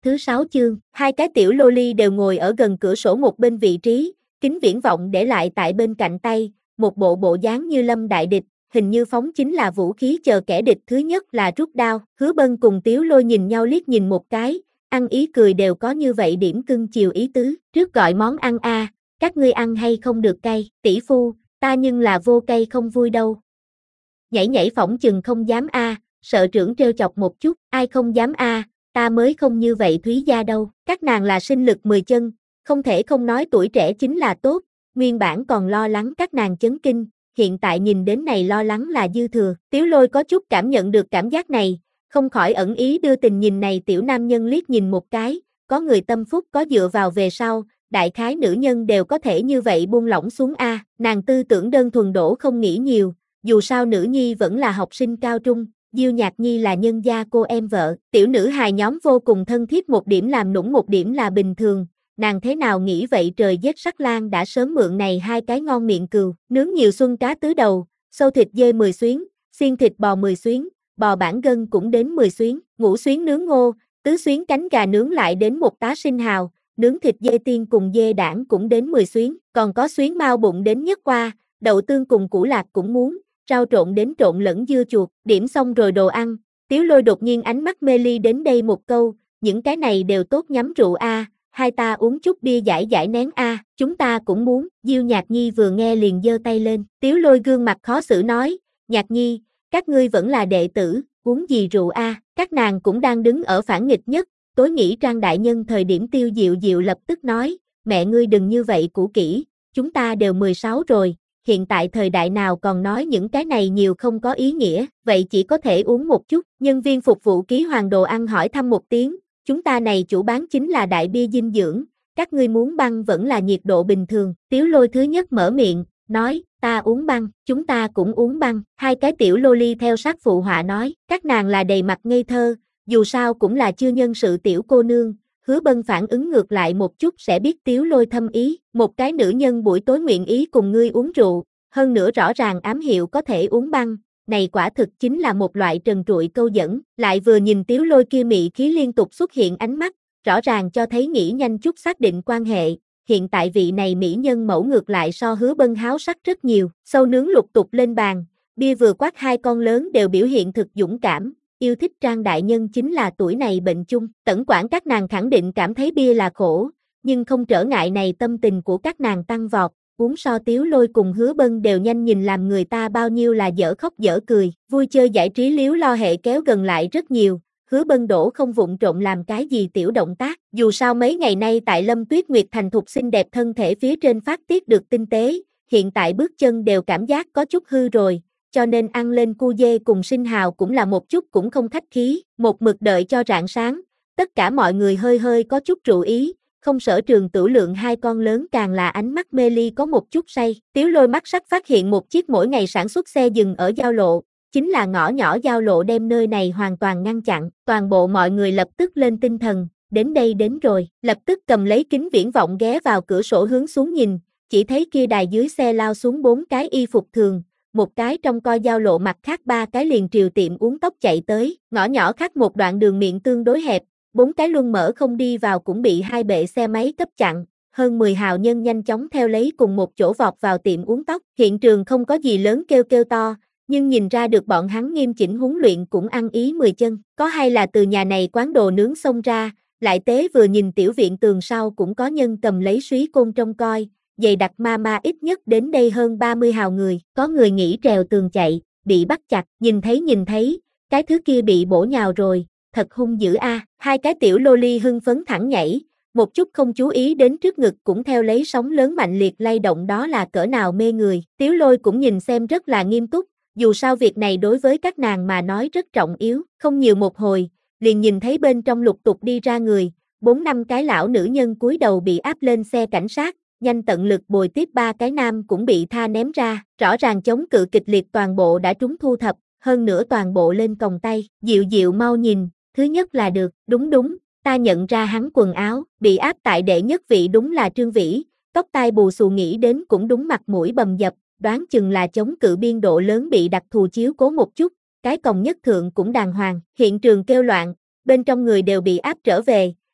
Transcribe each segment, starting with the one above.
Thứ 6 chương, hai cái tiểu loli đều ngồi ở gần cửa sổ một bên vị trí, kính viễn vọng để lại tại bên cạnh tay, một bộ bộ dáng như lâm đại địch, hình như phóng chính là vũ khí chờ kẻ địch thứ nhất là rút đao. Hứa Bân cùng Tiếu Lôi nhìn nhau liếc nhìn một cái, ăn ý cười đều có như vậy điểm cưng chiều ý tứ. Trước gọi món ăn a, các ngươi ăn hay không được cay? Tỷ phu, ta nhưng là vô cay không vui đâu. Nhảy nhảy phỏng chừng không dám a, sợ trưởng trêu chọc một chút, ai không dám a, ta mới không như vậy Thúy gia đâu. Các nàng là sinh lực 10 chân, không thể không nói tuổi trẻ chính là tốt, nguyên bản còn lo lắng các nàng chấn kinh, hiện tại nhìn đến này lo lắng là dư thừa. Tiếu Lôi có chút cảm nhận được cảm giác này, không khỏi ẩn ý đưa tình nhìn này tiểu nam nhân liếc nhìn một cái, có người tâm phúc có dựa vào về sau, đại khái nữ nhân đều có thể như vậy buông lỏng xuống a. Nàng tư tưởng đơn thuần đổ không nghĩ nhiều, dù sao nữ nhi vẫn là học sinh cao trung, Diêu Nhạc Nhi là nhân gia cô em vợ, tiểu nữ hài nhóm vô cùng thân thiết, một điểm làm nũng một điểm là bình thường. Nàng thế nào nghĩ vậy, trời giết sắc lang đã sớm mượn này hai cái ngon miệng cừu, nướng nhiều xuân cá tứ đầu, sâu thịt dê 10 xuyến, xiên thịt bò 10 xuyến, bò bản gân cũng đến 10 xuyến, ngũ xuyến nướng ngô, tứ xuyến cánh gà nướng lại đến một tá sinh hào, nướng thịt dê tiên cùng dê đảng cũng đến 10 xuyến, còn có xuyến mao bụng đến nhất qua, đậu tương cùng củ lạc cũng muốn, rau trộn đến trộn lẫn dưa chuột, điểm xong rồi đồ ăn, Tiếu Lôi đột nhiên ánh mắt mê ly đến đây một câu, những cái này đều tốt nhắm rượu a. Hai ta uống chút bia giải giải nén a, chúng ta cũng muốn. Diêu Nhạc Nhi vừa nghe liền giơ tay lên, Tiếu Lôi gương mặt khó xử nói, Nhạc Nhi, các ngươi vẫn là đệ tử, uống gì rượu a? Các nàng cũng đang đứng ở phản nghịch nhất, tối nghĩ Trang đại nhân thời điểm Tiêu Diệu Diệu lập tức nói, mẹ ngươi đừng như vậy cũ kỹ, chúng ta đều 16 rồi, hiện tại thời đại nào còn nói những cái này nhiều không có ý nghĩa, vậy chỉ có thể uống một chút. Nhân viên phục vụ ký hoàng đồ ăn hỏi thăm một tiếng, chúng ta này chủ bán chính là đại bia dinh dưỡng, các ngươi muốn băng vẫn là nhiệt độ bình thường. Tiếu Lôi thứ nhất mở miệng, nói, ta uống băng, chúng ta cũng uống băng. Hai cái tiểu loli theo sát phụ họa nói, các nàng là đầy mặt ngây thơ, dù sao cũng là chưa nhân sự tiểu cô nương. Hứa Bân phản ứng ngược lại một chút sẽ biết Tiếu Lôi thâm ý, một cái nữ nhân buổi tối nguyện ý cùng ngươi uống rượu, hơn nữa rõ ràng ám hiệu có thể uống băng. Này quả thực chính là một loại trần trụi câu dẫn, lại vừa nhìn Tiếu Lôi kia mị khí liên tục xuất hiện ánh mắt, rõ ràng cho thấy nghĩ nhanh chút xác định quan hệ. Hiện tại vị này mỹ nhân mẫu ngược lại so Hứa Bân háo sắc rất nhiều. Sâu nướng lục tục lên bàn, bia vừa quát hai con lớn đều biểu hiện thực dũng cảm, yêu thích Trang đại nhân chính là tuổi này bệnh chung. Tẩn quản các nàng khẳng định cảm thấy bia là khổ, nhưng không trở ngại này tâm tình của các nàng tăng vọt. Uống so Tiếu Lôi cùng Hứa Bân đều nhanh, nhìn làm người ta bao nhiêu là dở khóc dở cười, vui chơi giải trí liếu lo hệ kéo gần lại rất nhiều. Hứa Bân đổ không vụng trộn làm cái gì tiểu động tác, dù sao mấy ngày nay tại Lâm Tuyết Nguyệt thành thục xinh đẹp thân thể phía trên phát tiết được tinh tế, hiện tại bước chân đều cảm giác có chút hư rồi, cho nên ăn lên cu dê cùng sinh hào cũng là một chút cũng không khách khí, một mực đợi cho rạng sáng, tất cả mọi người hơi hơi có chút rượu ý. Không Sở Trường Tửu Lượng hai con lớn càng là ánh mắt mê ly có một chút say. Tiếu Lôi mắt sắc phát hiện một chiếc mỗi ngày sản xuất xe dừng ở giao lộ, chính là ngõ nhỏ giao lộ đem nơi này hoàn toàn ngăn chặn. Toàn bộ mọi người lập tức lên tinh thần, đến đây đến rồi, lập tức cầm lấy kính viễn vọng ghé vào cửa sổ hướng xuống nhìn, chỉ thấy kia đài dưới xe lao xuống 4 cái y phục thường, một cái trong coi giao lộ, mặt khác 3 cái liền triều tiệm uống tóc chạy tới. Ngõ nhỏ khác một đoạn đường miệng tương đối hẹp, 4 cái luân mở không đi vào cũng bị 2 bệ xe máy cấp chặn, hơn 10 hào nhân nhanh chóng theo lấy cùng một chỗ vọt vào tiệm uống tóc. Hiện trường không có gì lớn kêu kêu to, nhưng nhìn ra được bọn hắn nghiêm chỉnh huấn luyện cũng ăn ý 10 chân, có hay là từ nhà này quán đồ nướng xông ra, lại tế vừa nhìn tiểu viện tường sau cũng có nhân cầm lấy súy côn trông coi, dày đặc ma ít nhất đến đây hơn 30 hào người, có người nghĩ trèo tường chạy, bị bắt chặt, nhìn thấy, cái thứ kia bị bổ nhào rồi. Thật hung dữ a. Hai cái tiểu loli hưng phấn thẳng nhảy, một chút không chú ý đến trước ngực cũng theo lấy sóng lớn mạnh liệt lay động, đó là cỡ nào mê người. Tiếu Lôi cũng nhìn xem rất là nghiêm túc, dù sao việc này đối với các nàng mà nói rất trọng yếu. Không nhiều một hồi, liền nhìn thấy bên trong lục tục đi ra người, 4-5 cái lão nữ nhân cúi đầu bị áp lên xe cảnh sát, nhanh tận lực bồi tiếp 3 cái nam cũng bị tha ném ra, rõ ràng chống cự kịch liệt toàn bộ đã trúng thu thập, hơn nữa toàn bộ lên còng tay. Diệu Diệu mau nhìn, thứ nhất là được, đúng, ta nhận ra hắn quần áo, bị áp tại đệ nhất vị đúng là Trương Vĩ, tóc tai bù xù nghĩ đến cũng đúng, mặt mũi bầm dập, đoán chừng là chống cự biên độ lớn bị đặc thù chiếu cố một chút, cái còng nhất thượng cũng đàng hoàng. Hiện trường kêu loạn, bên trong người đều bị áp trở về,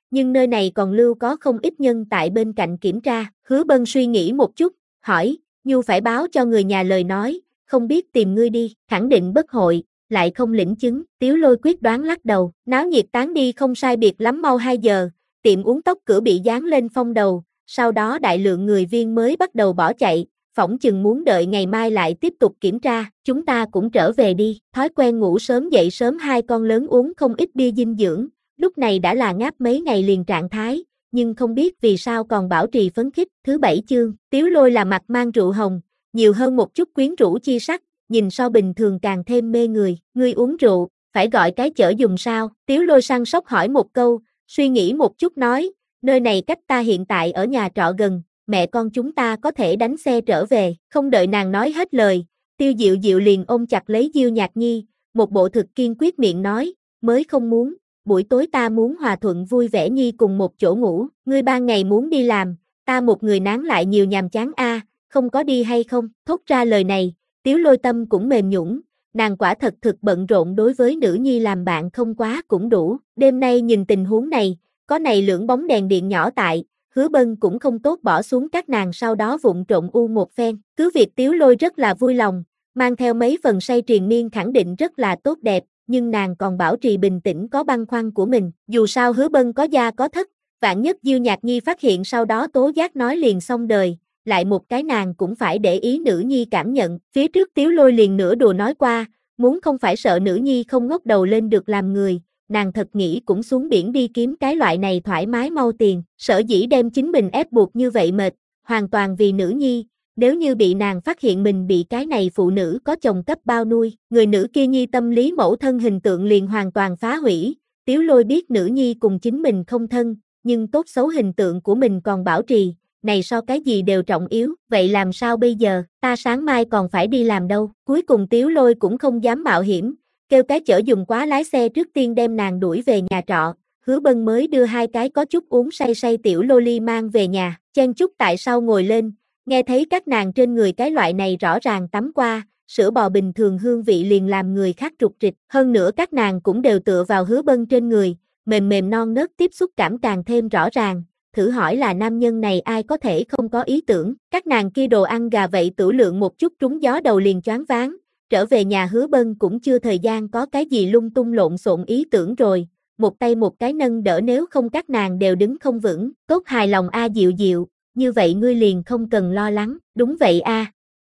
nhưng nơi này còn lưu có không ít nhân tại bên cạnh kiểm tra. Hứa Bân suy nghĩ một chút, hỏi, Nhu phải báo cho người nhà lời nói, không biết tìm ngươi đi, khẳng định bất hội, lại không lĩnh chứng. Tiếu Lôi quyết đoán lắc đầu, náo nhiệt tán đi không sai biệt lắm mau 2 giờ, tiệm uống tóc cửa bị dán lên phong đầu, sau đó đại lượng người viên mới bắt đầu bỏ chạy, phỏng chừng muốn đợi ngày mai lại tiếp tục kiểm tra, chúng ta cũng trở về đi. Thói quen ngủ sớm dậy sớm hai con lớn uống không ít bia dinh dưỡng, lúc này đã là ngáp mấy ngày liền trạng thái, nhưng không biết vì sao còn bảo trì phấn khích. Thứ 7 chương, Tiếu Lôi là mặt mang rượu hồng, nhiều hơn một chút quyến rũ chi sắc, nhìn so bình thường càng thêm mê người. Ngươi uống rượu, phải gọi cái chở dùng sao? Tiếu Lôi săn sóc hỏi một câu, suy nghĩ một chút nói, nơi này cách ta hiện tại ở nhà trọ gần, mẹ con chúng ta có thể đánh xe trở về. Không đợi nàng nói hết lời, Tiêu Diệu Diệu liền ôm chặt lấy Diêu Nhạc Nhi, một bộ thực kiên quyết miệng nói, mới không muốn, buổi tối ta muốn hòa thuận vui vẻ nhi cùng một chỗ ngủ, ngươi ban ngày muốn đi làm, ta một người nán lại nhiều nhàm chán a, không có đi hay không? Thốt ra lời này, Tiếu Lôi tâm cũng mềm nhũn, nàng quả thật thực bận rộn, đối với nữ nhi làm bạn không quá cũng đủ. Đêm nay nhìn tình huống này, có này lưỡng bóng đèn điện nhỏ tại, Hứa Bân cũng không tốt bỏ xuống các nàng sau đó vụng trộn u một phen. Cứ việc Tiếu Lôi rất là vui lòng, mang theo mấy phần say triền miên khẳng định rất là tốt đẹp, nhưng nàng còn bảo trì bình tĩnh có băn khoăn của mình. Dù sao Hứa Bân có gia có thất, vạn nhất Diêu Nhạc Nhi phát hiện sau đó tố giác nói liền xong đời, lại một cái nàng cũng phải để ý nữ nhi cảm nhận. Phía trước Tiếu Lôi liền nửa đùa nói qua, muốn không phải sợ nữ nhi không ngóc đầu lên được làm người, nàng thật nghĩ cũng xuống biển đi kiếm cái loại này thoải mái mau tiền. Sở dĩ đem chính mình ép buộc như vậy mệt, hoàn toàn vì nữ nhi. Nếu như bị nàng phát hiện mình bị cái này phụ nữ có chồng cấp bao nuôi, người nữ kia nhi tâm lý mẫu thân hình tượng liền hoàn toàn phá hủy. Tiếu Lôi biết nữ nhi cùng chính mình không thân, nhưng tốt xấu hình tượng của mình còn bảo trì, này so cái gì đều trọng yếu. Vậy làm sao bây giờ, ta sáng mai còn phải đi làm đâu. Cuối cùng Tiếu Lôi cũng không dám mạo hiểm, kêu cái chở dùng quá lái xe trước tiên đem nàng đuổi về nhà trọ. Hứa Bân mới đưa hai cái có chút uống say say tiểu loli mang về nhà, chen chúc tại sau ngồi lên, nghe thấy các nàng trên người cái loại này rõ ràng tắm qua, sữa bò bình thường hương vị liền làm người khác trục trịch. Hơn nữa các nàng cũng đều tựa vào Hứa Bân trên người, mềm mềm non nớt, tiếp xúc cảm càng thêm rõ ràng. Thử hỏi là nam nhân này ai có thể không có ý tưởng. Các nàng kia đồ ăn gà vậy tửu lượng một chút trúng gió đầu liền choáng váng. Trở về nhà Hứa Bân cũng chưa thời gian có cái gì lung tung lộn xộn ý tưởng rồi, một tay một cái nâng đỡ, nếu không các nàng đều đứng không vững. Tốt hài lòng a Diệu Diệu, như vậy ngươi liền không cần lo lắng. Đúng vậy a.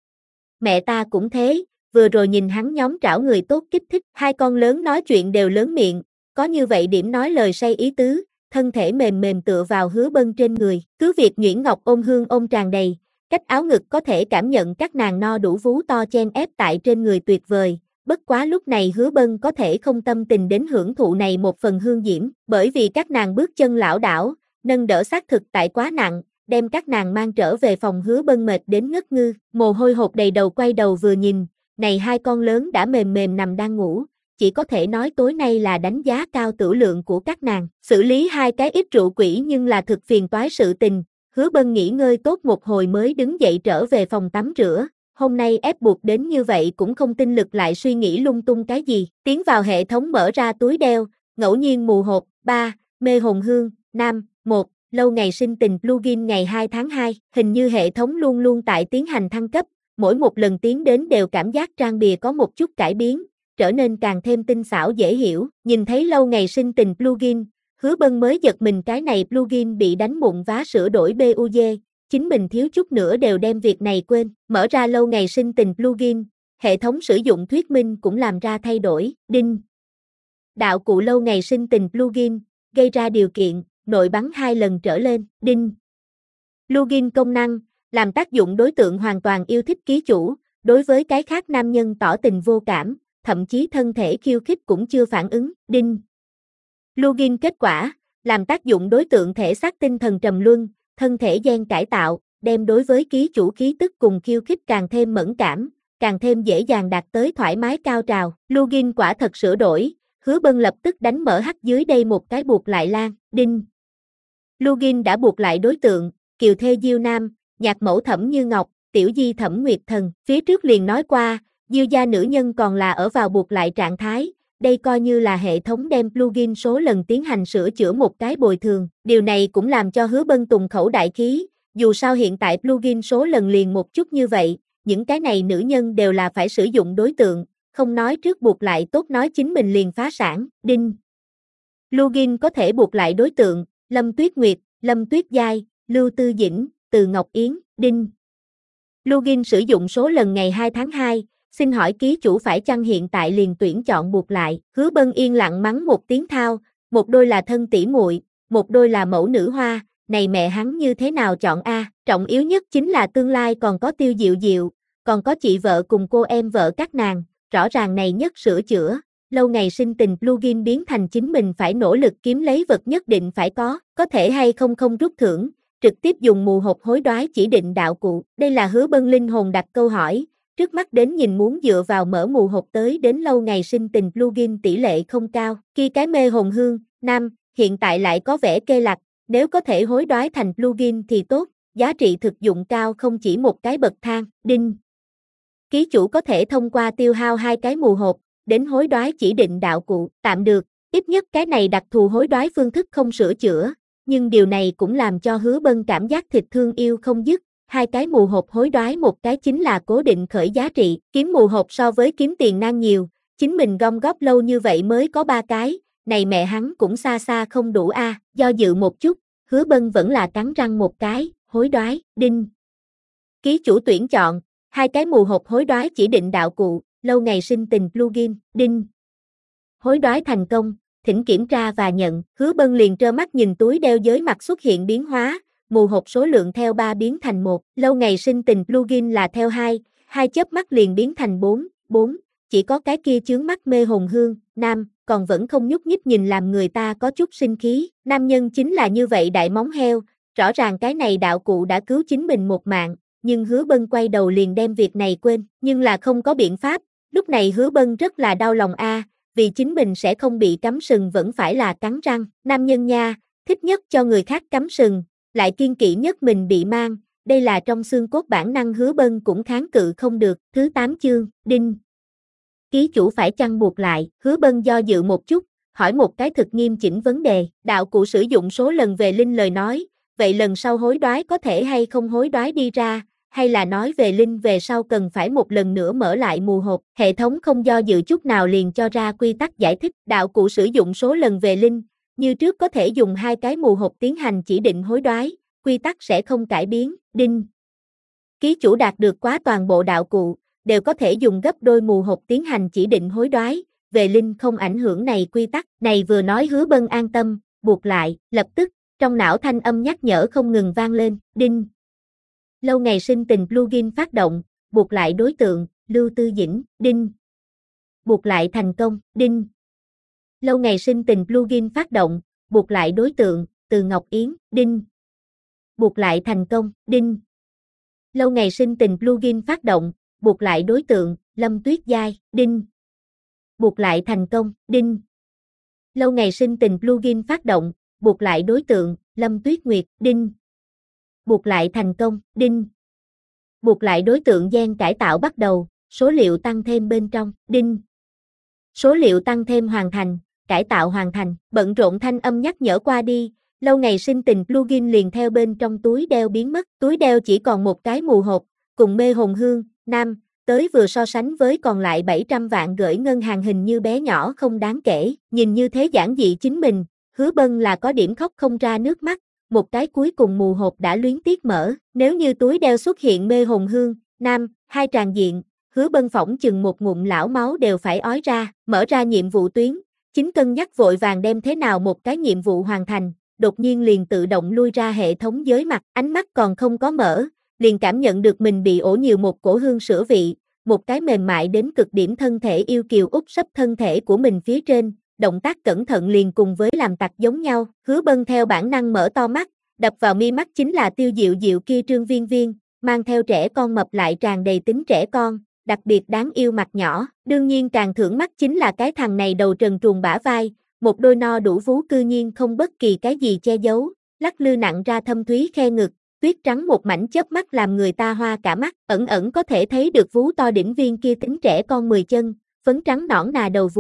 Mẹ ta cũng thế, vừa rồi nhìn hắn nhóm trảo người tốt kích thích. Hai con lớn nói chuyện đều lớn miệng, có như vậy điểm nói lời say ý tứ, thân thể mềm mềm tựa vào Hứa Bân trên người. Cứ việc nhuyễn ngọc ôm hương ôm tràn đầy, cách áo ngực có thể cảm nhận các nàng no đủ vú to chen ép tại trên người tuyệt vời. Bất quá lúc này Hứa Bân có thể không tâm tình đến hưởng thụ này một phần hương diễm, bởi vì các nàng bước chân lảo đảo, nâng đỡ xác thực tại quá nặng, đem các nàng mang trở về phòng. Hứa Bân mệt đến ngất ngư, mồ hôi hột đầy đầu, quay đầu vừa nhìn, này hai con lớn đã mềm mềm nằm đang ngủ, chỉ có thể nói tối nay là đánh giá cao tửu lượng của các nàng. Xử lý hai cái ít rượu quỷ nhưng là thực phiền toái sự tình. Hứa Bân nghỉ ngơi tốt một hồi mới đứng dậy trở về phòng tắm rửa. Hôm nay ép buộc đến như vậy cũng không tinh lực lại suy nghĩ lung tung cái gì. Tiến vào hệ thống mở ra túi đeo, ngẫu nhiên mù hộp, 3, mê hồn hương, nam, 1, lâu ngày sinh tình plugin ngày 2 tháng 2. Hình như hệ thống luôn luôn tại tiến hành thăng cấp, mỗi một lần tiến đến đều cảm giác trang bìa có một chút cải biến, trở nên càng thêm tinh xảo dễ hiểu. Nhìn thấy lâu ngày sinh tình plugin, Hứa Bân mới giật mình, cái này plugin bị đánh mụn vá sửa đổi BUG, chính mình thiếu chút nữa đều đem việc này quên. Mở ra lâu ngày sinh tình plugin, hệ thống sử dụng thuyết minh cũng làm ra thay đổi. Đinh. Đạo cụ lâu ngày sinh tình plugin, gây ra điều kiện, nội bắn 2 lần trở lên. Đinh. Plugin công năng, làm tác dụng đối tượng hoàn toàn yêu thích ký chủ, đối với cái khác nam nhân tỏ tình vô cảm, thậm chí thân thể khiêu khích cũng chưa phản ứng. Đinh. Plugin kết quả, làm tác dụng đối tượng thể xác tinh thần trầm luân, thân thể gen cải tạo, đem đối với ký chủ khí tức cùng khiêu khích càng thêm mẫn cảm, càng thêm dễ dàng đạt tới thoải mái cao trào. Plugin quả thật sửa đổi, Hứa Bân lập tức đánh mở hắt dưới đây một cái buộc lại lan. Đinh. Plugin đã buộc lại đối tượng, kiều thê Diêu Nam, nhạc mẫu Thẩm Như Ngọc, tiểu di Thẩm Nguyệt Thần. Phía trước liền nói qua, Diêu gia nữ nhân còn là ở vào buộc lại trạng thái, đây coi như là hệ thống đem plugin số lần tiến hành sửa chữa một cái bồi thường. Điều này cũng làm cho Hứa Bân tùng khẩu đại khí, dù sao hiện tại plugin số lần liền một chút như vậy, những cái này nữ nhân đều là phải sử dụng đối tượng, không nói trước buộc lại tốt nói chính mình liền phá sản. Đinh. Plugin có thể buộc lại đối tượng, Lâm Tuyết Nguyệt, Lâm Tuyết Giai, Lưu Tư Dĩnh, Từ Ngọc Yến. Đinh. Plugin sử dụng số lần ngày 2 tháng 2, xin hỏi ký chủ phải chăng hiện tại liền tuyển chọn buộc lại. Hứa Bân yên lặng mắng một tiếng thao, một đôi là thân tỷ muội, một đôi là mẫu nữ hoa, này mẹ hắn như thế nào chọn a? Trọng yếu nhất chính là tương lai còn có Tiêu Diệu Diệu, còn có chị vợ cùng cô em vợ các nàng, rõ ràng này nhất sửa chữa, lâu ngày sinh tình plugin biến thành chính mình phải nỗ lực kiếm lấy vật nhất định phải có thể hay không không rút thưởng, trực tiếp dùng mù hộp hối đoái chỉ định đạo cụ. Đây là Hứa Bân linh hồn đặt câu hỏi, trước mắt đến nhìn muốn dựa vào mở mù hộp tới đến lâu ngày sinh tình plugin tỷ lệ không cao. Khi cái mê hồn hương, nam, hiện tại lại có vẻ kê lặc, nếu có thể hối đoái thành plugin thì tốt, giá trị thực dụng cao không chỉ một cái bậc thang. Đinh. Ký chủ có thể thông qua tiêu hao 2 cái mù hộp, đến hối đoái chỉ định đạo cụ, tạm được, ít nhất cái này đặc thù hối đoái phương thức không sửa chữa, nhưng điều này cũng làm cho Hứa Bân cảm giác thịt thương yêu không dứt. 2 cái mù hộp hối đoái một cái chính là cố định khởi giá trị, kiếm mù hộp so với kiếm tiền nan nhiều, chính mình gom góp lâu như vậy mới có 3 cái, này mẹ hắn cũng xa xa không đủ a. Do dự một chút, Hứa Bân vẫn là cắn răng một cái, hối đoái. Đinh. Ký chủ tuyển chọn 2 cái mù hộp hối đoái chỉ định đạo cụ, lâu ngày sinh tình plugin. Đinh. Hối đoái thành công, thỉnh kiểm tra và nhận. Hứa Bân liền trơ mắt nhìn túi đeo dưới mặt xuất hiện biến hóa, mù hộp số lượng theo 3 biến thành 1, lâu ngày sinh tình plugin là theo 2 chớp mắt liền biến thành 4, chỉ có cái kia chướng mắt mê hồn hương, nam, còn vẫn không nhúc nhích nhìn làm người ta có chút sinh khí. Nam nhân chính là như vậy đại móng heo, rõ ràng cái này đạo cụ đã cứu chính mình một mạng, nhưng Hứa Bân quay đầu liền đem việc này quên, nhưng là không có biện pháp, lúc này Hứa Bân rất là đau lòng a, vì chính mình sẽ không bị cắm sừng vẫn phải là cắn răng. Nam nhân nha, thích nhất cho người khác cắm sừng, lại kiên kỵ nhất mình bị mang, đây là trong xương cốt bản năng Hứa Bân cũng kháng cự không được. Thứ 8 chương. Đinh. Ký chủ phải chăng buộc lại. Hứa Bân do dự một chút, hỏi một cái thực nghiêm chỉnh vấn đề, đạo cụ sử dụng số lần về linh lời nói, vậy lần sau hối đoái có thể hay không hối đoái đi ra, hay là nói về linh về sau cần phải một lần nữa mở lại mù hộp. Hệ thống không do dự chút nào liền cho ra quy tắc giải thích, đạo cụ sử dụng số lần về linh, như trước có thể dùng 2 cái mù hộp tiến hành chỉ định hối đoái, quy tắc sẽ không cải biến. Đinh. Ký chủ đạt được quá toàn bộ đạo cụ, đều có thể dùng gấp đôi mù hộp tiến hành chỉ định hối đoái, về linh không ảnh hưởng này quy tắc. Này vừa nói Hứa Bân an tâm, buộc lại, lập tức, trong não thanh âm nhắc nhở không ngừng vang lên. Đinh. Lâu ngày sinh tình plugin phát động, buộc lại đối tượng, Lưu Tư Dĩnh. Đinh. Buộc lại thành công. Đinh. Lâu ngày sinh tình plugin phát động, buộc lại đối tượng, Từ Ngọc Yến. Đinh. Buộc lại thành công. Đinh. Lâu ngày sinh tình plugin phát động, buộc lại đối tượng, Lâm Tuyết Giai. Đinh. Buộc lại thành công. Đinh. Lâu ngày sinh tình plugin phát động, buộc lại đối tượng, Lâm Tuyết Nguyệt. Đinh. Buộc lại thành công. Đinh. Buộc lại đối tượng gen cải tạo bắt đầu, số liệu tăng thêm bên trong. Đinh. Số liệu tăng thêm hoàn thành, cải tạo hoàn thành. Bận rộn thanh âm nhắc nhở qua đi, lâu ngày sinh tình plugin liền theo bên trong túi đeo biến mất. Túi đeo chỉ còn một cái mù hộp, cùng mê hồn hương, nam, tới vừa so sánh với còn lại 700 vạn gửi ngân hàng hình như bé nhỏ không đáng kể. Nhìn như thế giản dị chính mình, Hứa Bân là có điểm khóc không ra nước mắt, một cái cuối cùng mù hộp đã luyến tiếc mở. Nếu như túi đeo xuất hiện mê hồn hương, nam, 2 tràng diện, Hứa Bân phỏng chừng một ngụm lão máu đều phải ói ra. Mở ra nhiệm vụ tuyến, chính cân nhắc vội vàng đem thế nào một cái nhiệm vụ hoàn thành, đột nhiên liền tự động lui ra hệ thống giới mặt, ánh mắt còn không có mở, liền cảm nhận được mình bị ổ nhiều một cổ hương sữa vị, một cái mềm mại đến cực điểm thân thể yêu kiều úp sấp thân thể của mình phía trên, động tác cẩn thận liền cùng với làm tặc giống nhau. Hứa Bân theo bản năng mở to mắt, đập vào mi mắt chính là Tiêu Diệu Diệu kia trương viên viên, mang theo trẻ con mập lại tràn đầy tính trẻ con, đặc biệt đáng yêu mặt nhỏ. Đương nhiên càng thưởng mắt chính là cái thằng này đầu trần truồng bả vai, một đôi no đủ vú cư nhiên không bất kỳ cái gì che giấu, lắc lư nặng ra thâm thúy khe ngực, tuyết trắng một mảnh chớp mắt làm người ta hoa cả mắt, ẩn ẩn có thể thấy được vú to đỉnh viên kia tính trẻ con 10 chân, phấn trắng nõn nà đầu vú,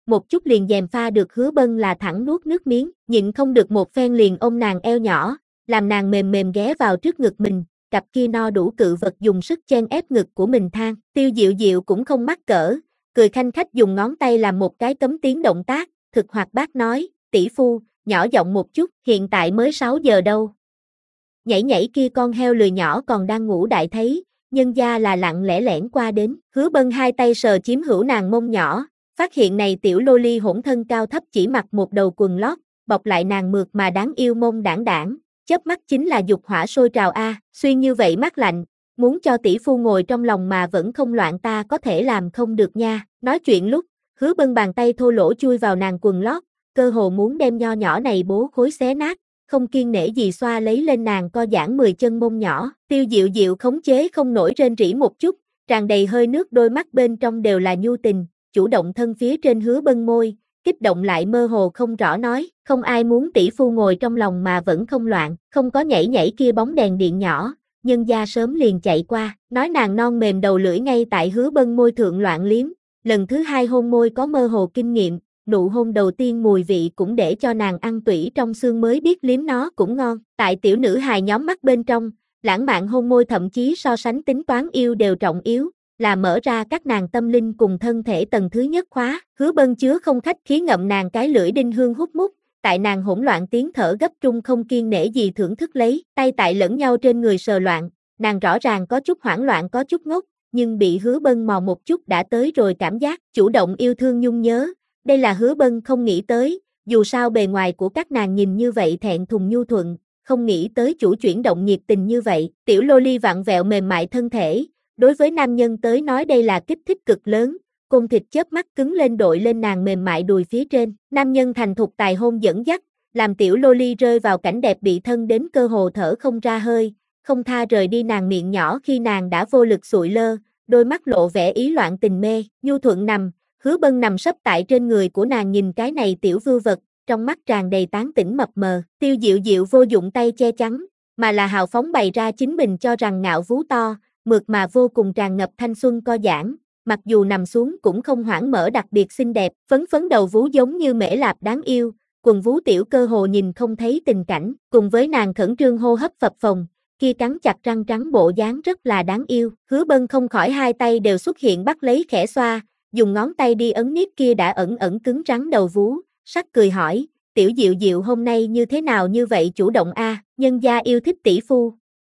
một chút liền gièm pha được Hứa Bân là thẳng nuốt nước miếng, nhịn không được một phen liền ôm nàng eo nhỏ, làm nàng mềm mềm ghé vào trước ngực mình, cặp kia no đủ cự vật dùng sức chen ép ngực của mình than. Tiêu Diệu Diệu cũng không mắc cỡ, cười khanh khách dùng ngón tay làm một cái cấm tiếng động tác, thực hoạt bát nói, tỷ phu, nhỏ giọng một chút, hiện tại mới 6 giờ đâu. Nhảy nhảy kia con heo lười nhỏ còn đang ngủ đại thấy, nhân gia là lặng lẽ lẻn qua đến, Hứa Bân hai tay sờ chiếm hữu nàng mông nhỏ, phát hiện này tiểu loli hỗn thân cao thấp chỉ mặc một đầu quần lót, bọc lại nàng mượt mà đáng yêu mông đảng đảng, chớp mắt chính là dục hỏa sôi trào a, xuyên như vậy mắt lạnh, muốn cho tỷ phu ngồi trong lòng mà vẫn không loạn ta có thể làm không được nha. Nói chuyện lúc, Hứa Bân bàn tay thô lỗ chui vào nàng quần lót, cơ hồ muốn đem nho nhỏ này bố khối xé nát, không kiên nể gì xoa lấy lên nàng co giãn 10 chân mông nhỏ. Tiêu Diệu Diệu khống chế không nổi rên rỉ một chút, tràn đầy hơi nước đôi mắt bên trong đều là nhu tình, chủ động thân phía trên Hứa Bân môi, kích động lại mơ hồ không rõ nói, không ai muốn tỷ phu ngồi trong lòng mà vẫn không loạn, không có nhảy nhảy kia bóng đèn điện nhỏ, nhân gia sớm liền chạy qua, nói nàng non mềm đầu lưỡi ngay tại Hứa Bân môi thượng loạn liếm, lần thứ hai hôn môi có mơ hồ kinh nghiệm, nụ hôn đầu tiên mùi vị cũng để cho nàng ăn tủy trong xương mới biết liếm nó cũng ngon, tại tiểu nữ hài nhóm mắt bên trong, lãng mạn hôn môi thậm chí so sánh tính toán yêu đều trọng yếu, là mở ra các nàng tâm linh cùng thân thể tầng thứ nhất khóa. Hứa Bân chứa không khách khí ngậm nàng cái lưỡi đinh hương hút mút, tại nàng hỗn loạn tiếng thở gấp trung không kiên nể gì thưởng thức lấy, tay tại lẫn nhau trên người sờ loạn, nàng rõ ràng có chút hoảng loạn có chút ngốc, nhưng bị Hứa Bân mò một chút đã tới rồi cảm giác chủ động yêu thương nhung nhớ, đây là Hứa Bân không nghĩ tới, dù sao bề ngoài của các nàng nhìn như vậy thẹn thùng nhu thuận, không nghĩ tới chủ chuyển động nhiệt tình như vậy, tiểu loli vặn vẹo mềm mại thân thể. Đối với nam nhân tới nói đây là kích thích cực lớn, côn thịt chớp mắt cứng lên đội lên nàng mềm mại đùi phía trên, nam nhân thành thục tài hôn dẫn dắt, làm tiểu loli rơi vào cảnh đẹp bị thân đến cơ hồ thở không ra hơi, không tha rời đi nàng miệng nhỏ khi nàng đã vô lực sụi lơ, đôi mắt lộ vẻ ý loạn tình mê, nhu thuận nằm, Hứa Bân nằm sấp tại trên người của nàng nhìn cái này tiểu vưu vật, trong mắt tràn đầy tán tỉnh mập mờ, Tiêu Diệu Diệu vô dụng tay che chắn, mà là hào phóng bày ra chính mình cho rằng ngạo vú to, mượt mà vô cùng tràn ngập thanh xuân co giãn, mặc dù nằm xuống cũng không hoảng mở đặc biệt xinh đẹp, phấn phấn đầu vú giống như mễ lạp đáng yêu, quần vú tiểu cơ hồ nhìn không thấy tình cảnh, cùng với nàng khẩn trương hô hấp phập phồng, kia cắn chặt răng trắng bộ dáng rất là đáng yêu, Hứa Bân không khỏi hai tay đều xuất hiện bắt lấy khẽ xoa, dùng ngón tay đi ấn niết kia đã ẩn ẩn cứng rắn đầu vú, sắc cười hỏi, tiểu Diệu Diệu hôm nay như thế nào như vậy chủ động a, nhân gia yêu thích tỷ phu.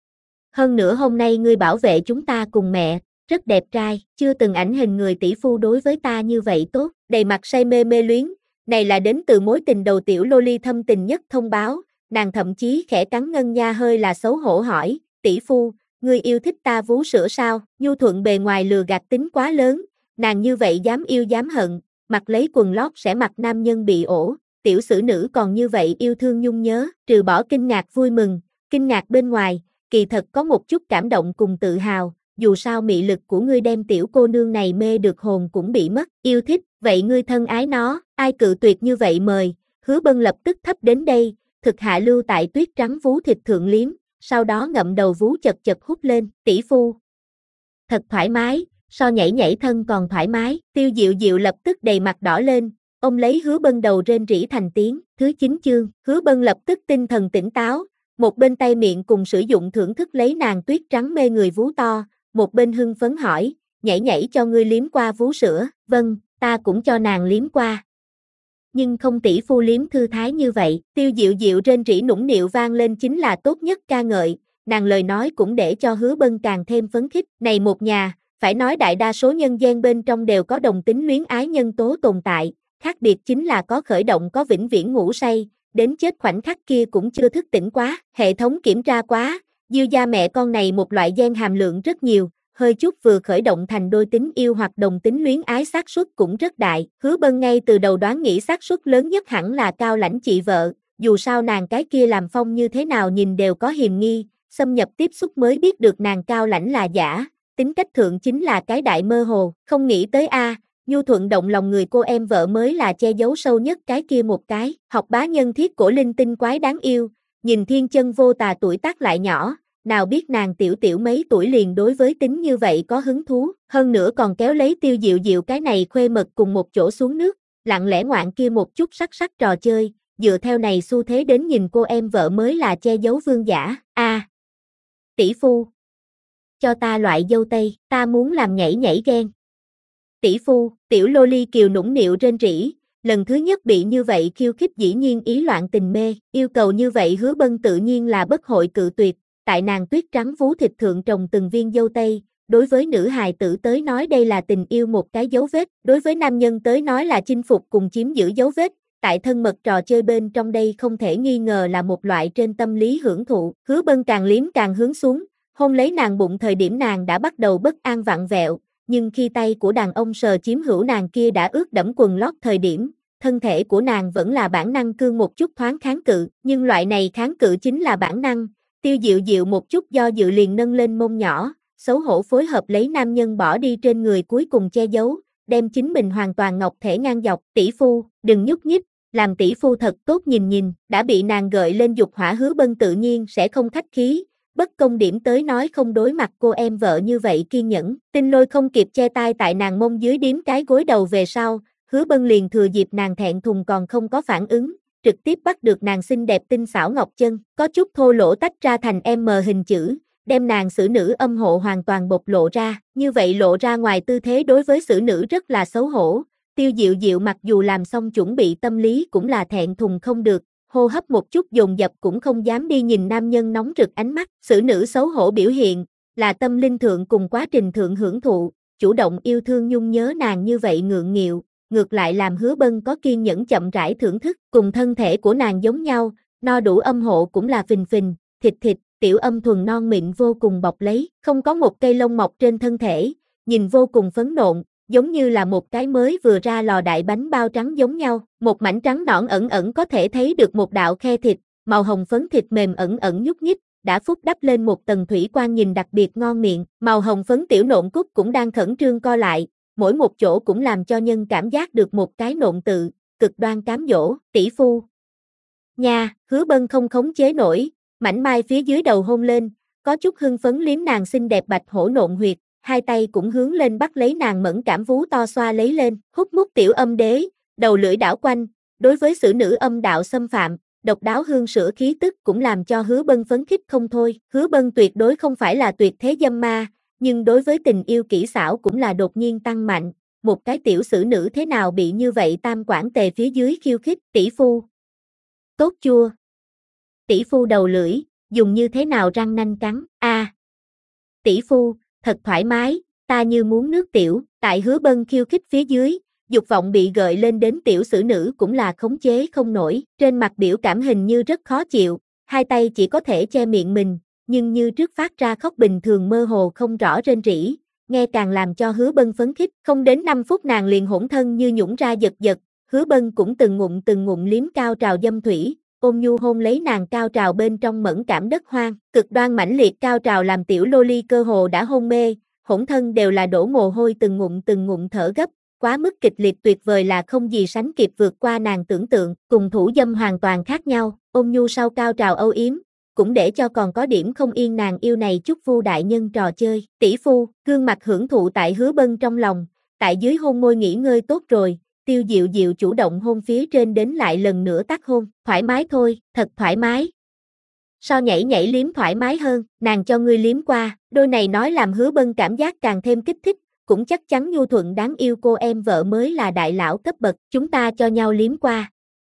Hơn nữa hôm nay ngươi bảo vệ chúng ta cùng mẹ, rất đẹp trai, chưa từng ảnh hình người tỷ phu đối với ta như vậy tốt, đầy mặt say mê mê luyến, này là đến từ mối tình đầu tiểu loli thâm tình nhất thông báo, nàng thậm chí khẽ cắn ngân nha hơi là xấu hổ hỏi, tỷ phu, ngươi yêu thích ta vú sữa sao, nhu thuận bề ngoài lừa gạt tính quá lớn, nàng như vậy dám yêu dám hận, mặc lấy quần lót sẽ mặc nam nhân bị ổ, tiểu sử nữ còn như vậy yêu thương nhung nhớ, trừ bỏ kinh ngạc vui mừng, kinh ngạc bên ngoài, kỳ thật có một chút cảm động cùng tự hào, dù sao mị lực của ngươi đem tiểu cô nương này mê được hồn cũng bị mất, yêu thích, vậy ngươi thân ái nó, ai cự tuyệt như vậy mời, Hứa Bân lập tức thấp đến đây, thực hạ lưu tại tuyết trắng vú thịt thượng liếm, sau đó ngậm đầu vú chật chật hút lên, tỷ phu. Thật thoải mái, so nhảy nhảy thân còn thoải mái, Tiêu Diệu Diệu lập tức đầy mặt đỏ lên, ôm lấy Hứa Bân đầu rên rỉ thành tiếng, thứ 9 chương, Hứa Bân lập tức tinh thần tỉnh táo, một bên tay miệng cùng sử dụng thưởng thức lấy nàng tuyết trắng mê người vú to, một bên hưng phấn hỏi, nhảy nhảy cho ngươi liếm qua vú sữa, vâng, ta cũng cho nàng liếm qua. Nhưng không tỷ phu liếm thư thái như vậy, Tiêu Diệu Diệu rên rỉ nũng nịu vang lên chính là tốt nhất ca ngợi, nàng lời nói cũng để cho Hứa Bân càng thêm phấn khích, này một nhà, phải nói đại đa số nhân gian bên trong đều có đồng tính luyến ái nhân tố tồn tại, khác biệt chính là có khởi động có vĩnh viễn ngủ say, đến chết khoảnh khắc kia cũng chưa thức tỉnh quá, hệ thống kiểm tra quá, Diêu gia mẹ con này một loại gen hàm lượng rất nhiều, hơi chút vừa khởi động thành đôi tính yêu hoặc đồng tính luyến ái xác suất cũng rất đại, Hứa Bân ngay từ đầu đoán nghĩ xác suất lớn nhất hẳn là Cao Lãnh chị vợ, dù sao nàng cái kia làm phong như thế nào nhìn đều có hiềm nghi, xâm nhập tiếp xúc mới biết được nàng Cao Lãnh là giả, tính cách thượng chính là cái đại mơ hồ, không nghĩ tới nhu thuận động lòng người cô em vợ mới là che giấu sâu nhất cái kia một cái, học bá nhân thiết cổ linh tinh quái đáng yêu, nhìn thiên chân vô tà tuổi tác lại nhỏ, nào biết nàng tiểu tiểu mấy tuổi liền đối với tính như vậy có hứng thú, hơn nữa còn kéo lấy Tiêu Diệu Diệu cái này khuê mật cùng một chỗ xuống nước, lặng lẽ ngoạn kia một chút sắc sắc trò chơi, dựa theo này xu thế đến nhìn cô em vợ mới là che giấu vương giả. Tỷ phu, cho ta loại dâu tây, ta muốn làm nhảy nhảy ghen. Tỷ phu, tiểu loli kiều nũng nịu rên rỉ, lần thứ nhất bị như vậy khiêu khích dĩ nhiên ý loạn tình mê, yêu cầu như vậy Hứa Bân tự nhiên là bất hội cự tuyệt, tại nàng tuyết trắng vú thịt thượng trồng từng viên dâu tây, đối với nữ hài tử tới nói đây là tình yêu một cái dấu vết, đối với nam nhân tới nói là chinh phục cùng chiếm giữ dấu vết, tại thân mật trò chơi bên trong đây không thể nghi ngờ là một loại trên tâm lý hưởng thụ, Hứa Bân càng liếm càng hướng xuống, hôn lấy nàng bụng thời điểm nàng đã bắt đầu bất an vặn vẹo, nhưng khi tay của đàn ông sờ chiếm hữu nàng kia đã ướt đẫm quần lót thời điểm, thân thể của nàng vẫn là bản năng cương một chút thoáng kháng cự, nhưng loại này kháng cự chính là bản năng, Tiêu Diệu Diệu một chút do dự liền nâng lên mông nhỏ, xấu hổ phối hợp lấy nam nhân bỏ đi trên người cuối cùng che giấu, đem chính mình hoàn toàn ngọc thể ngang dọc, tỷ phu, đừng nhúc nhích, làm tỷ phu thật tốt nhìn nhìn, đã bị nàng gợi lên dục hỏa Hứa Bân tự nhiên sẽ không khách khí, bất công điểm tới nói không đối mặt cô em vợ như vậy kiên nhẫn, Tinh Lôi không kịp che tai tại nàng mông dưới điếm cái gối đầu về sau, Hứa Bân liền thừa dịp nàng thẹn thùng còn không có phản ứng, trực tiếp bắt được nàng xinh đẹp tinh xảo ngọc chân, có chút thô lỗ tách ra thành M hình chữ, đem nàng xử nữ âm hộ hoàn toàn bộc lộ ra, như vậy lộ ra ngoài tư thế đối với xử nữ rất là xấu hổ, Tiêu Diệu Diệu mặc dù làm xong chuẩn bị tâm lý cũng là thẹn thùng không được, hô hấp một chút dồn dập cũng không dám đi nhìn nam nhân nóng rực ánh mắt, xử nữ xấu hổ biểu hiện, là tâm linh thượng cùng quá trình thượng hưởng thụ, chủ động yêu thương nhung nhớ nàng như vậy ngượng nghịu, ngược lại làm Hứa Bân có kiên nhẫn chậm rãi thưởng thức, cùng thân thể của nàng giống nhau, no đủ âm hộ cũng là phình phình, thịt thịt, tiểu âm thuần non mịn vô cùng bọc lấy, không có một cây lông mọc trên thân thể, nhìn vô cùng phấn nộn, giống như là một cái mới vừa ra lò đại bánh bao trắng giống nhau, một mảnh trắng nõn ẩn ẩn có thể thấy được một đạo khe thịt, màu hồng phấn thịt mềm ẩn ẩn nhúc nhích, đã phúc đắp lên một tầng thủy quan nhìn đặc biệt ngon miệng, màu hồng phấn tiểu nộn cúc cũng đang khẩn trương co lại, mỗi một chỗ cũng làm cho nhân cảm giác được một cái nộn tự, cực đoan cám dỗ, tỷ phu. Nha, Hứa Bân không khống chế nổi, mảnh mai phía dưới đầu hôn lên, có chút hưng phấn liếm nàng xinh đẹp bạch hổ nộn huyệt, hai tay cũng hướng lên bắt lấy nàng mẫn cảm vú to xoa lấy lên, hút mút tiểu âm đế, đầu lưỡi đảo quanh, đối với xử nữ âm đạo xâm phạm, độc đáo hương sữa khí tức cũng làm cho Hứa Bân phấn khích không thôi, Hứa Bân tuyệt đối không phải là tuyệt thế dâm ma, nhưng đối với tình yêu kỹ xảo cũng là đột nhiên tăng mạnh, một cái tiểu xử nữ thế nào bị như vậy tam quản tề phía dưới khiêu khích, tỷ phu. Tốt chua. Tỷ phu đầu lưỡi, dùng như thế nào răng nanh cắn, tỷ phu, thật thoải mái, ta như muốn nước tiểu, tại Hứa Bân khiêu khích phía dưới, dục vọng bị gợi lên đến tiểu xử nữ cũng là khống chế không nổi, trên mặt biểu cảm hình như rất khó chịu, hai tay chỉ có thể che miệng mình, nhưng như trước phát ra khóc bình thường mơ hồ không rõ rên rỉ, nghe càng làm cho Hứa Bân phấn khích, không đến 5 phút nàng liền hỗn thân như nhũng ra giật giật, Hứa Bân cũng từng ngụm liếm cao trào dâm thủy, ôm nhu hôn lấy nàng cao trào bên trong mẫn cảm đất hoang, cực đoan mãnh liệt cao trào làm tiểu loli cơ hồ đã hôn mê, hỗn thân đều là đổ mồ hôi từng ngụm thở gấp, quá mức kịch liệt tuyệt vời là không gì sánh kịp vượt qua nàng tưởng tượng, cùng thủ dâm hoàn toàn khác nhau, ôm nhu sau cao trào âu yếm, cũng để cho còn có điểm không yên nàng yêu này chút phu đại nhân trò chơi, tỷ phu, gương mặt hưởng thụ tại Hứa Bân trong lòng, tại dưới hôn môi nghỉ ngơi tốt rồi, Tiêu Diệu Diệu chủ động hôn phía trên đến lại lần nữa tắt hôn, thoải mái thôi, thật thoải mái. So nhảy nhảy liếm thoải mái hơn, nàng cho ngươi liếm qua, đôi này nói làm Hứa Bân cảm giác càng thêm kích thích, cũng chắc chắn nhu thuận đáng yêu cô em vợ mới là đại lão cấp bậc, chúng ta cho nhau liếm qua.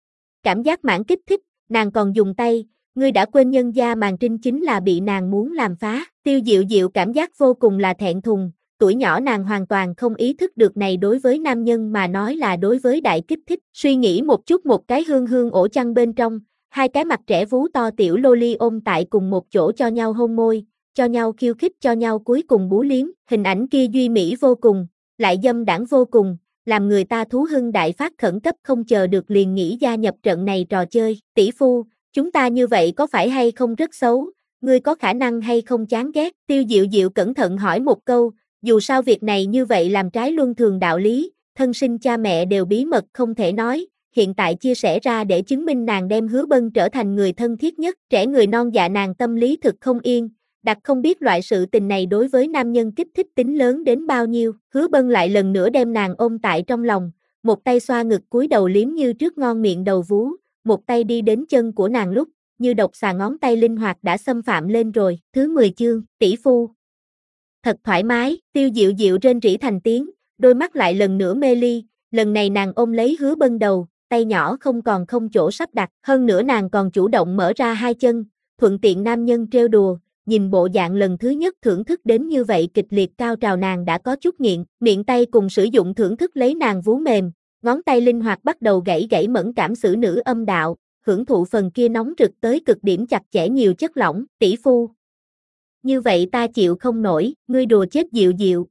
Cảm giác mãn kích thích, nàng còn dùng tay, ngươi đã quên nhân gia màn trinh chính là bị nàng muốn làm phá, Tiêu Diệu Diệu cảm giác vô cùng là thẹn thùng, tuổi nhỏ nàng hoàn toàn không ý thức được này đối với nam nhân mà nói là đối với đại kích thích, suy nghĩ một chút một cái hương ổ chăn bên trong, hai cái mặt trẻ vú to tiểu loli ôm tại cùng một chỗ cho nhau hôn môi, cho nhau khiêu khích cho nhau cuối cùng bú liếm, hình ảnh kia duy mỹ vô cùng, lại dâm đãng vô cùng, làm người ta thú hưng đại phát khẩn cấp không chờ được liền nghĩ gia nhập trận này trò chơi, tỷ phu, chúng ta như vậy có phải hay không rất xấu, ngươi có khả năng hay không chán ghét, Tiêu Diệu Diệu cẩn thận hỏi một câu, dù sao việc này như vậy làm trái luân thường đạo lý, thân sinh cha mẹ đều bí mật không thể nói, hiện tại chia sẻ ra để chứng minh nàng đem Hứa Bân trở thành người thân thiết nhất, trẻ người non dạ nàng tâm lý thực không yên, đặc không biết loại sự tình này đối với nam nhân kích thích tính lớn đến bao nhiêu, Hứa Bân lại lần nữa đem nàng ôm tại trong lòng, một tay xoa ngực cúi đầu liếm như trước ngon miệng đầu vú, một tay đi đến chân của nàng lúc, như độc xà ngón tay linh hoạt đã xâm phạm lên rồi. Thứ 10 chương, tỷ phu. Thật thoải mái, Tiêu Diệu Diệu rên rỉ thành tiếng, đôi mắt lại lần nữa mê ly, lần này nàng ôm lấy Hứa Bân đầu, tay nhỏ không còn không chỗ sắp đặt, hơn nữa nàng còn chủ động mở ra hai chân, thuận tiện nam nhân trêu đùa, nhìn bộ dạng lần thứ nhất thưởng thức đến như vậy kịch liệt cao trào nàng đã có chút nghiện, miệng tay cùng sử dụng thưởng thức lấy nàng vú mềm, ngón tay linh hoạt bắt đầu gãy gãy mẫn cảm xử nữ âm đạo, hưởng thụ phần kia nóng rực tới cực điểm chặt chẽ nhiều chất lỏng, tỷ phu. Như vậy ta chịu không nổi, ngươi đùa chết Diệu Diệu.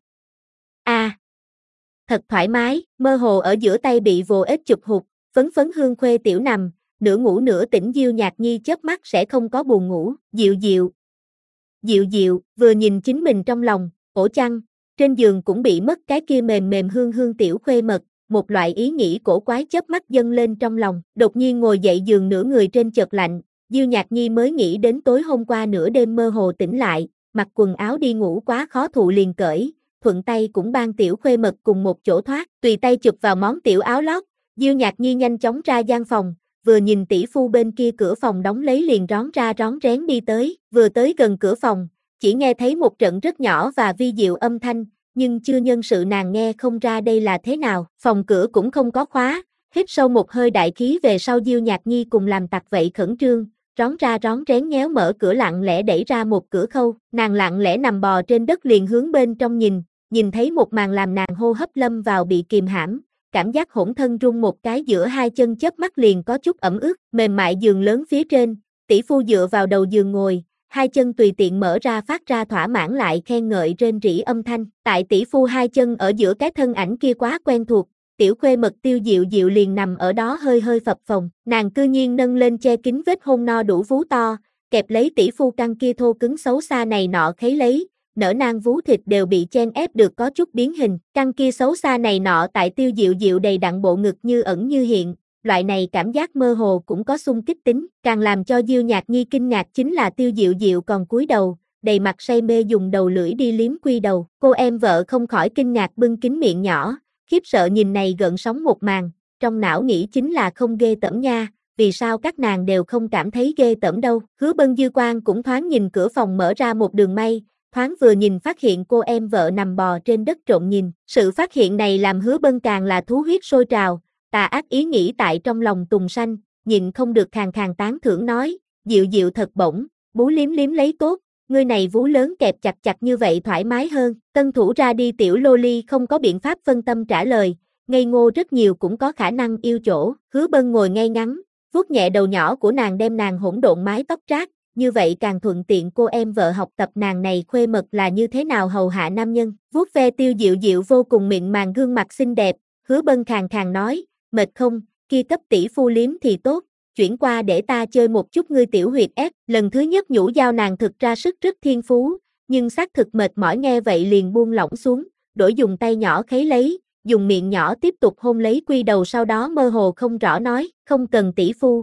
Thật thoải mái, mơ hồ ở giữa tay bị vồ ếch chụp hụt, phấn phấn hương khuê tiểu nằm, nửa ngủ nửa tỉnh Diêu Nhạc Nhi chớp mắt sẽ không có buồn ngủ, Diệu Diệu. Diệu Diệu, vừa nhìn chính mình trong lòng, ổ chăn, trên giường cũng bị mất cái kia mềm mềm hương hương tiểu khuê mật, một loại ý nghĩ cổ quái chớp mắt dâng lên trong lòng, đột nhiên ngồi dậy giường nửa người trên chợt lạnh, Diêu Nhạc Nhi mới nghĩ đến tối hôm qua nửa đêm mơ hồ tỉnh lại, mặc quần áo đi ngủ quá khó thụ liền cởi, thuận tay cũng ban tiểu khuê mật cùng một chỗ thoát, tùy tay chụp vào món tiểu áo lót, Diêu Nhạc Nhi nhanh chóng ra gian phòng, vừa nhìn tỷ phu bên kia cửa phòng đóng lấy liền rón ra rón rén đi tới, vừa tới gần cửa phòng, chỉ nghe thấy một trận rất nhỏ và vi diệu âm thanh, nhưng chưa nhân sự nàng nghe không ra đây là thế nào, phòng cửa cũng không có khóa, hít sâu một hơi đại khí về sau Diêu Nhạc Nhi cùng làm tặc vậy khẩn trương, rón ra rón rén nhéo mở cửa lặng lẽ đẩy ra một cửa khâu, nàng lặng lẽ nằm bò trên đất liền hướng bên trong nhìn thấy một màn làm nàng hô hấp lâm vào bị kìm hãm, cảm giác hỗn thân rung một cái giữa hai chân chớp mắt liền có chút ẩm ướt, mềm mại giường lớn phía trên, tỷ phu dựa vào đầu giường ngồi, hai chân tùy tiện mở ra phát ra thỏa mãn lại khen ngợi rên rỉ âm thanh, tại tỷ phu hai chân ở giữa cái thân ảnh kia quá quen thuộc, tiểu khuê mật Tiêu Diệu Diệu liền nằm ở đó hơi hơi phập phồng, nàng cư nhiên nâng lên che kín vết hôn no đủ vú to, kẹp lấy tỷ phu căng kia thô cứng xấu xa này nọ khấy lấy, nở nang vú thịt đều bị chen ép được có chút biến hình, căng kia xấu xa này nọ tại Tiêu Diệu Diệu đầy đặn bộ ngực như ẩn như hiện, loại này cảm giác mơ hồ cũng có xung kích tính, càng làm cho Diêu Nhạc Nhi kinh ngạc chính là Tiêu Diệu Diệu còn cúi đầu, đầy mặt say mê dùng đầu lưỡi đi liếm quy đầu, cô em vợ không khỏi kinh ngạc bưng kín miệng nhỏ, khiếp sợ nhìn này gợn sóng một màn, trong não nghĩ chính là không ghê tởm nha, vì sao các nàng đều không cảm thấy ghê tởm đâu, Hứa Bân dư quang cũng thoáng nhìn cửa phòng mở ra một đường may, thoáng vừa nhìn phát hiện cô em vợ nằm bò trên đất trộn nhìn, sự phát hiện này làm Hứa Bân càng là thú huyết sôi trào, tà ác ý nghĩ tại trong lòng tùng sanh, nhịn không được khàn khàn tán thưởng nói, Diệu Diệu thật bổng, bú liếm liếm lấy tốt, ngươi này vú lớn kẹp chặt chặt như vậy thoải mái hơn, tân thủ ra đi tiểu lô ly không có biện pháp phân tâm trả lời, ngây ngô rất nhiều cũng có khả năng yêu chỗ, Hứa Bân ngồi ngay ngắn, vuốt nhẹ đầu nhỏ của nàng đem nàng hỗn độn mái tóc trát, như vậy càng thuận tiện cô em vợ học tập nàng này khuê mật là như thế nào hầu hạ nam nhân, vuốt ve Tiêu Diệu Diệu vô cùng mịn màng gương mặt xinh đẹp, Hứa Bân khàn khàn nói, mệt không, kia cấp tỷ phu liếm thì tốt, chuyển qua để ta chơi một chút ngươi tiểu huyệt ép, lần thứ nhất nhũ giao nàng thực ra sức rất thiên phú, nhưng xác thực mệt mỏi nghe vậy liền buông lỏng xuống, đổi dùng tay nhỏ khấy lấy, dùng miệng nhỏ tiếp tục hôn lấy quy đầu sau đó mơ hồ không rõ nói, không cần tỷ phu.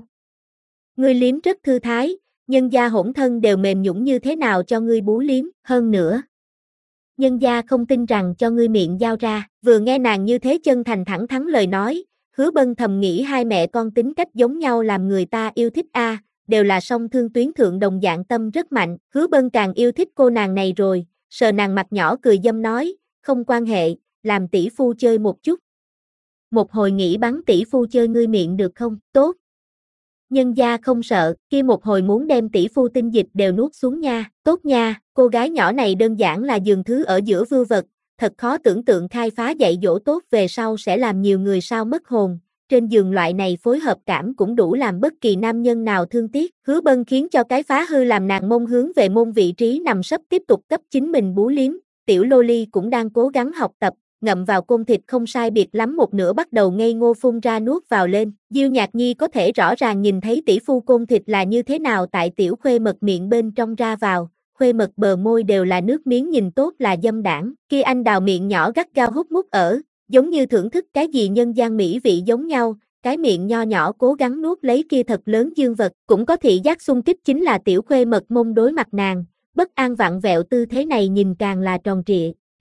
Ngươi liếm rất thư thái, nhân gia hỗn thân đều mềm nhũn như thế nào cho ngươi bú liếm, hơn nữa. Nhân gia không tin rằng cho ngươi miệng giao ra, vừa nghe nàng như thế chân thành thẳng thắn lời nói, Hứa Bân thầm nghĩ hai mẹ con tính cách giống nhau làm người ta yêu thích đều là song thương tuyến thượng đồng dạng tâm rất mạnh, Hứa Bân càng yêu thích cô nàng này rồi, sờ nàng mặt nhỏ cười dâm nói, không quan hệ, làm tỷ phu chơi một chút. Một hồi nghĩ bắn tỷ phu chơi ngươi miệng được không, tốt. Nhân gia không sợ, kia một hồi muốn đem tỷ phu tinh dịch đều nuốt xuống nha, tốt nha, cô gái nhỏ này đơn giản là giường thứ ở giữa vưu vật, thật khó tưởng tượng khai phá dạy dỗ tốt về sau sẽ làm nhiều người sao mất hồn, trên giường loại này phối hợp cảm cũng đủ làm bất kỳ nam nhân nào thương tiếc, Hứa Bân khiến cho cái phá hư làm nàng mông hướng về môn vị trí nằm sấp tiếp tục cấp chính mình bú liếm, tiểu lô ly cũng đang cố gắng học tập, ngậm vào côn thịt không sai biệt lắm một nửa bắt đầu ngây ngô phun ra nuốt vào lên, Diêu Nhạc Nhi có thể rõ ràng nhìn thấy tỷ phu côn thịt là như thế nào tại tiểu khuê mật miệng bên trong ra vào, khuê mật bờ môi đều là nước miếng nhìn tốt là dâm đảng, kia anh đào miệng nhỏ gắt gao hút mút ở, giống như thưởng thức cái gì nhân gian mỹ vị giống nhau, cái miệng nho nhỏ cố gắng nuốt lấy kia thật lớn dương vật, cũng có thị giác xung kích chính là tiểu khuê mật mông đối mặt nàng, bất an vặn vẹo tư thế này nhìn càng là tròn trịa,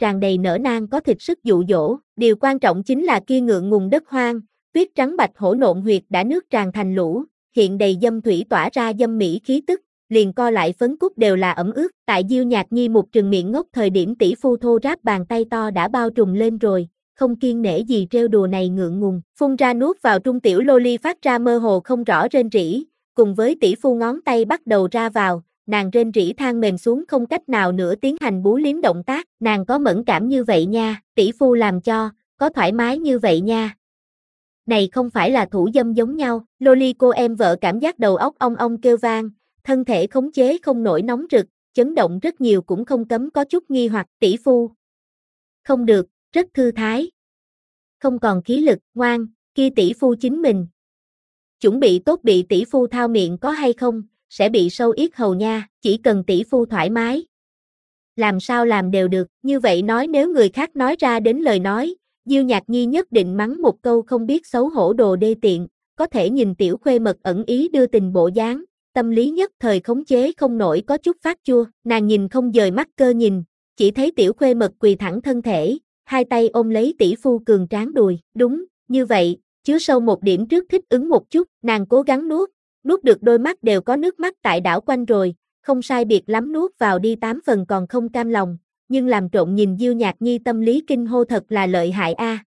tràn đầy nở nang có thịt sức dụ dỗ, điều quan trọng chính là kia ngượng ngùng đất hoang, tuyết trắng bạch hổ nộn huyệt đã nước tràn thành lũ, hiện đầy dâm thủy tỏa ra dâm mỹ khí tức, liền co lại phấn cúc đều là ẩm ướt, tại Diêu Nhạc Nhi một trừng miệng ngốc thời điểm tỷ phu thô ráp bàn tay to đã bao trùm lên rồi, không kiêng nể gì trêu đùa này ngượng ngùng, phun ra nuốt vào trung tiểu loli phát ra mơ hồ không rõ rên rỉ, cùng với tỷ phu ngón tay bắt đầu ra vào, nàng rên rỉ than mềm xuống không cách nào nữa tiến hành bú liếm động tác, nàng có mẫn cảm như vậy nha, tỷ phu làm cho, có thoải mái như vậy nha. Này không phải là thủ dâm giống nhau, loli cô em vợ cảm giác đầu óc ong ong kêu vang, thân thể khống chế không nổi nóng rực, chấn động rất nhiều cũng không cấm có chút nghi hoặc tỷ phu. Không được, rất thư thái. Không còn khí lực, ngoan, kia tỷ phu chính mình. Chuẩn bị tốt bị tỷ phu thao miệng có hay không, sẽ bị sâu yết hầu nha, chỉ cần tỷ phu thoải mái. Làm sao làm đều được, như vậy nói nếu người khác nói ra đến lời nói, Diêu Nhạc Nhi nhất định mắng một câu không biết xấu hổ đồ đê tiện, có thể nhìn tiểu khuê mật ẩn ý đưa tình bộ dáng, tâm lý nhất thời khống chế không nổi có chút phát chua, nàng nhìn không dời mắt cơ nhìn, chỉ thấy tiểu khuê mật quỳ thẳng thân thể, hai tay ôm lấy tỷ phu cường tráng đùi, đúng, như vậy, chứa sâu một điểm trước thích ứng một chút, nàng cố gắng nuốt được đôi mắt đều có nước mắt tại đảo quanh rồi, không sai biệt lắm nuốt vào đi 8 phần còn không cam lòng, nhưng làm trộn nhìn Diêu Nhạc Nhi tâm lý kinh hô thật là lợi hại a.